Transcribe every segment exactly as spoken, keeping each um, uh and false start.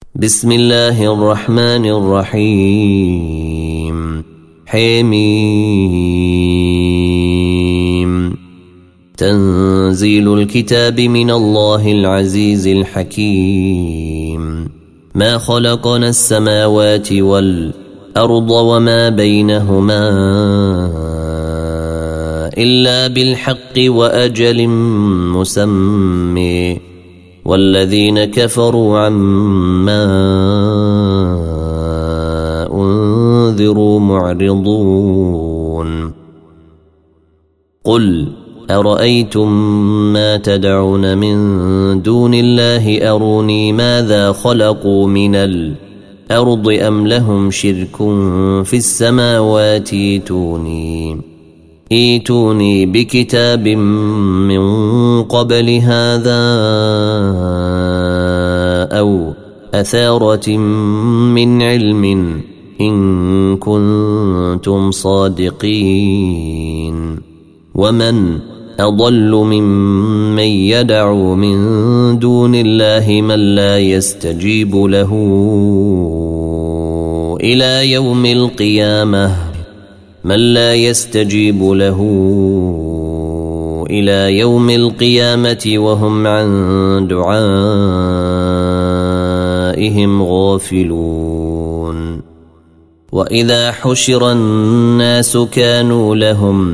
بسم الله الرحمن الرحيم. حميم. تنزيل الكتاب من الله العزيز الحكيم. ما خلقنا السماوات والأرض وما بينهما إلا بالحق وأجل مسمى، والذين كفروا عما أنذروا معرضون. قل أرأيتم ما تدعون من دون الله أروني ماذا خلقوا من الأرض أم لهم شرك في السماوات ايتوني ايتوني بكتاب من قبل هذا أو أثارة من علم إن كنتم صادقين. ومن أضل ممن يدعو من دون الله من لا يستجيب له إلى يوم القيامة من لا يستجيب له إلى يوم القيامة وهم عن دعائهم غافلون. وإذا حشر الناس كانوا لهم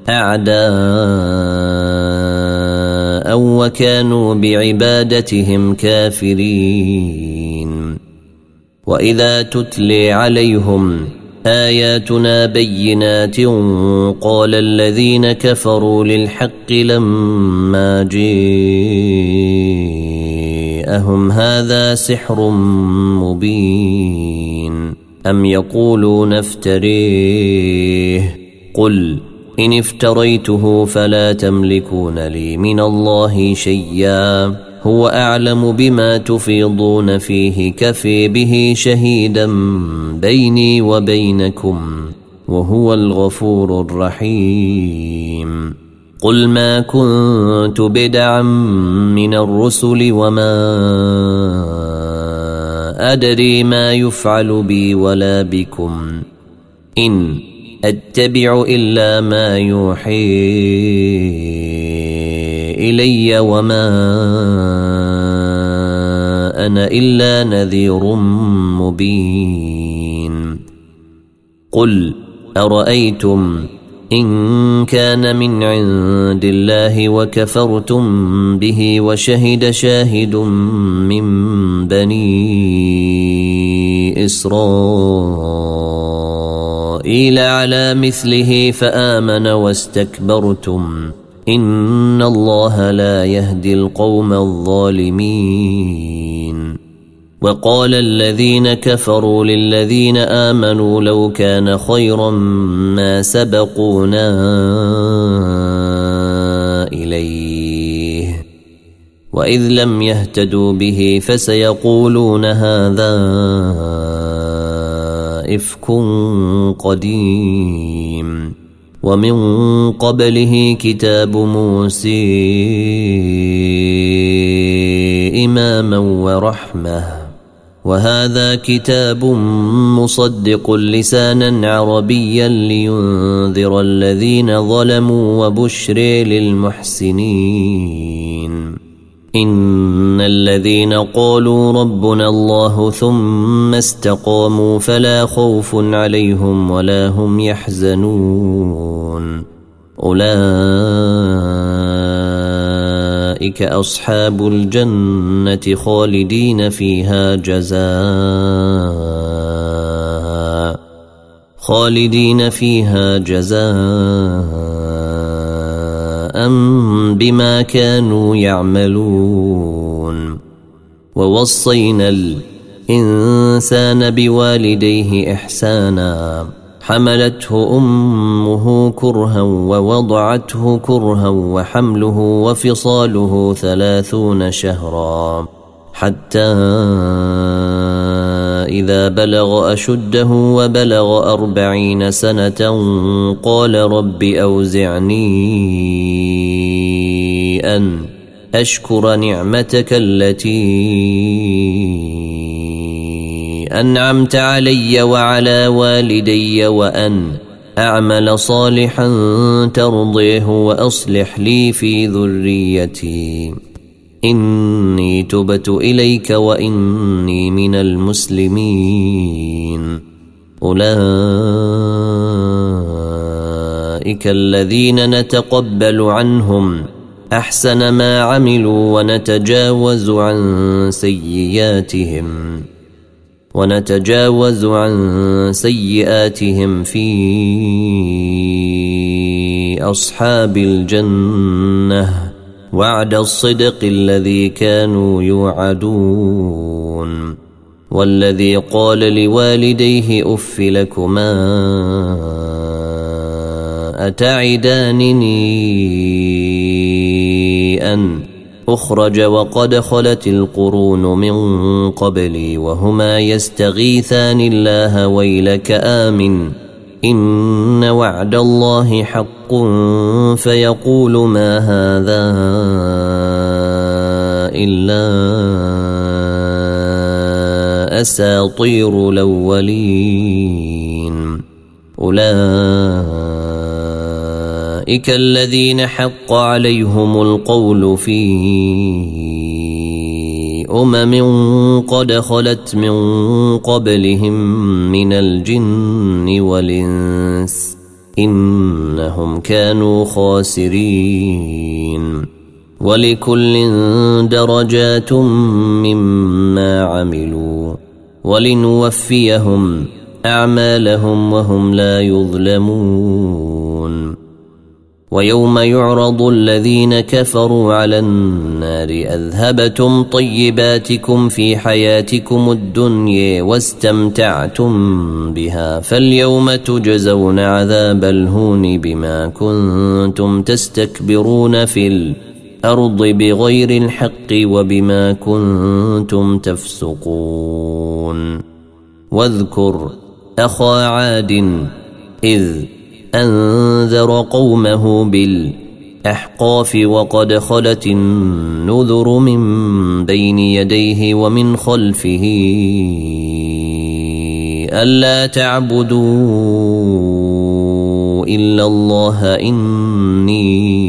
أعداء وكانوا بعبادتهم كافرين. وإذا تتلي عليهم آياتنا بينات قال الذين كفروا للحق لما جاءهم هذا سحر مبين أم يقولون افتريه قل إن افتريته فلا تملكون لي من الله شيئا هو أعلم بما تفيضون فيه كفي به شهيدا بيني وبينكم وهو الغفور الرحيم. قل ما كنت بدعا من الرسل وما أدري ما يفعل بي ولا بكم إن أتبع إلا ما يوحي إلي وما أنا إلا نذير مبين. قل أرأيتم إن كان من عند الله وكفرتم به وشهد شاهد من بني إسرائيل على مثله فآمن واستكبرتم إن الله لا يهدي القوم الظالمين. وقال الذين كفروا للذين آمنوا لو كان خيرا ما سبقونا إليه وإذ لم يهتدوا به فسيقولون هذا إفك قديم. ومن قبله كتاب موسى إماما ورحمة وهذا كتاب مصدق لسانا عربيا لينذر الذين ظلموا وبشر للمحسنين. إن الذين قالوا ربنا الله ثم استقاموا فلا خوف عليهم ولا هم يحزنون أولئك أصحاب الجنة خالدين فيها جزاء خالدين فيها جزاء بما كانوا يعملون. ووصينا الإنسان بوالديه إحسانا حملته أمه كرها ووضعته كرها وحمله وفصاله ثلاثون شهرا حتى إذا بلغ أشده وبلغ أربعين سنة قال رب أوزعني أن أشكر نعمتك التي أنعمت علي وعلى والدي وأن أعمل صالحا ترضيه وأصلح لي في ذريتي إني تبت إليك وإني من المسلمين. أولئك الذين نتقبل عنهم أحسن ما عملوا ونتجاوز عن سيئاتهم ونتجاوز عن سيئاتهم في أصحاب الجنة وعد الصدق الذي كانوا يوعدون. والذي قال لوالديه أف لكما أتعدانني أن أخرج وقد خلت القرون من قبلي وهما يستغيثان الله ويلك آمن إن وعد الله حق فيقول ما هذا إلا أساطير الأولين. أولئك الذين حق عليهم القول في أمم قد خلت من قبلهم من الجن والإنس إنهم كانوا خاسرين. ولكل درجات مما عملوا ولنوفيهم أعمالهم وهم لا يظلمون. ويوم يعرض الذين كفروا على النار أذهبتم طيباتكم في حياتكم الدنيا واستمتعتم بها فاليوم تجزون عذاب الهون بما كنتم تستكبرون في الأرض بغير الحق وبما كنتم تفسقون. واذكر أخا عاد إذ أنذر قومه بالأحقاف وقد خلت النذر من بين يديه ومن خلفه ألا تعبدوا إلا الله إني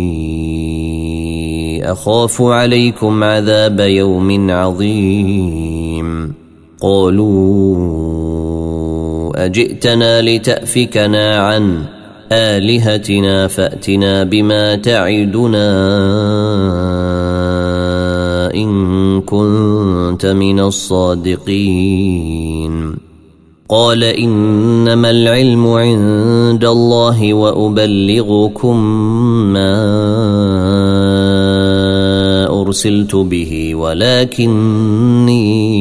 أخاف عليكم عذاب يوم عظيم. قالوا أجئتنا لتأفكنا عن آلهتنا فأتنا بما تعدنا إن كنت من الصادقين. قال إنما العلم عند الله وأبلغكم ما أرسلت به ولكني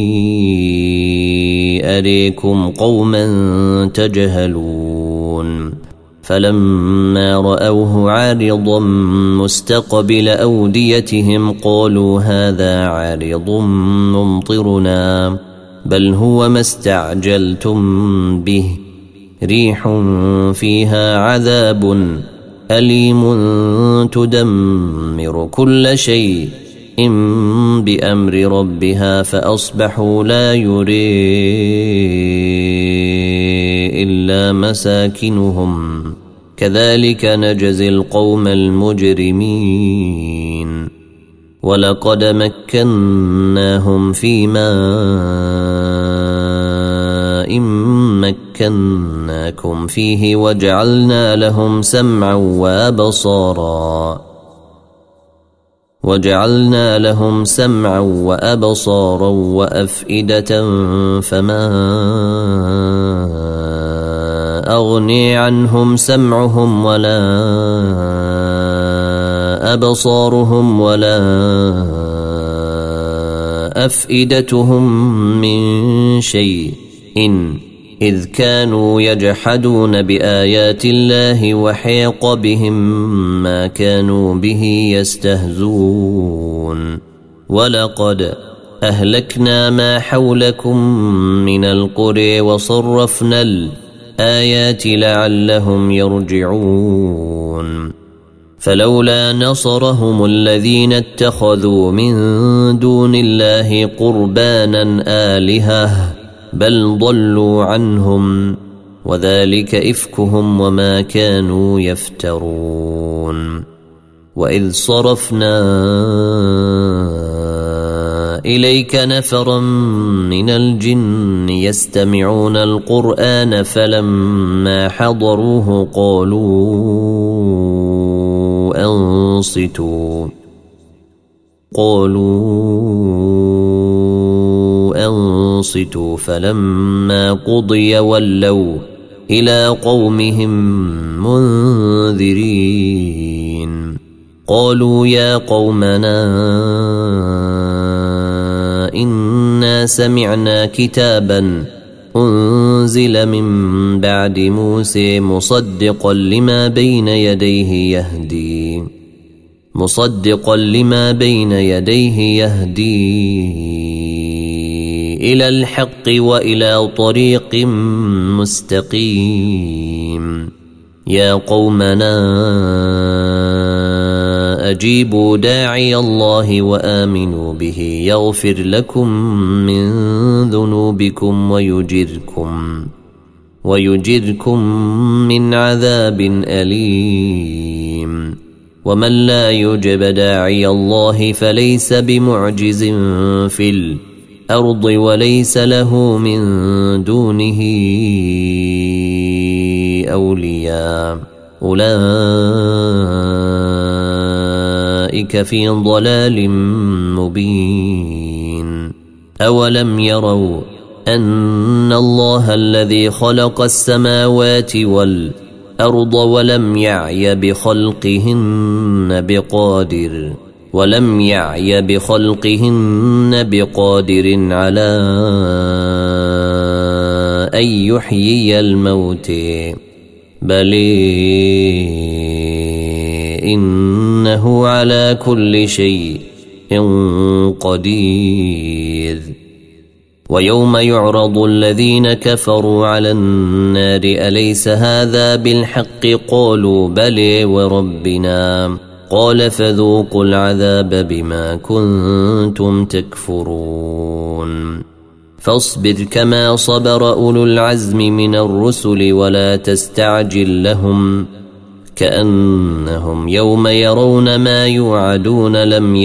أريكم قوما تجهلون. فلما رأوه عارضا مستقبل أوديتهم قالوا هذا عارض ممطرنا بل هو ما استعجلتم به ريح فيها عذاب أليم تدمر كل شيء إن بأمر ربها فأصبحوا لا يري إلا مساكنهم كذلك نجزي القوم المجرمين. ولقد مكناهم في ماء مكناكم فيه وجعلنا لهم سمعا وأبصارا وجعلنا لهم سمعا وأبصارا وأفئدة فما أغني عنهم سمعهم ولا أبصارهم ولا أفئدتهم من شيء إن إذ كانوا يجحدون بآيات الله وحيق بهم ما كانوا به يستهزون. ولقد أهلكنا ما حولكم من القرى وصرفنا الآيات لعلهم يرجعون. فلولا نصرهم الذين اتخذوا من دون الله قربانا آلهة بل ضلوا عنهم وذلك إفكهم وما كانوا يفترون. وإذ صرفنا إليك نفرا من الجن يستمعون القرآن فلما حضروه قالوا أنصتوا قالوا أنصتوا فلما قضي ولوا إلى قومهم منذرين. قالوا يا قومنا إنا سمعنا كتابا أنزل من بعد موسى مصدقا لما بين يديه يهدي مصدقا لما بين يديه يهدي إلى الحق وإلى طريق مستقيم. يا قومنا أجيبوا داعي الله وآمنوا به يغفر لكم من ذنوبكم ويجركم ويجركم من عذاب أليم. ومن لا يجب داعي الله فليس بمعجز في الأرض وليس له من دونه أولياء أولئك في ضلال مبين. أولم يروا أن الله الذي خلق السماوات والأرض ولم يعي بخلقهن بقادر ولم يعي بخلقهن بقادر على أن يحيي الموت بل إنه على كل شيء قدير. ويوم يعرض الذين كفروا على النار أليس هذا بالحق قالوا بلى وربنا قال فذوقوا العذاب بما كنتم تكفرون. فاصبر كما صبر أولو العزم من الرسل ولا تستعجل لهم كأنهم يوم يرون ما يوعدون لم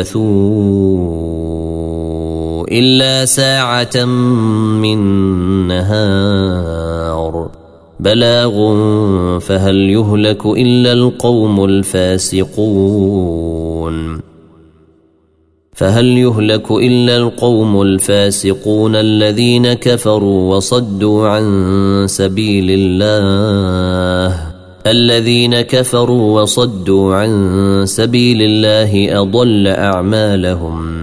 يلبثوا إلا ساعة من نهار بلاغ فهل يهلك إلا القوم الفاسقون فهل يهلك إلا القوم الفاسقون الذين كفروا وصدوا عن سبيل الله الذين كفروا وصدوا عن سبيل الله أضل أعمالهم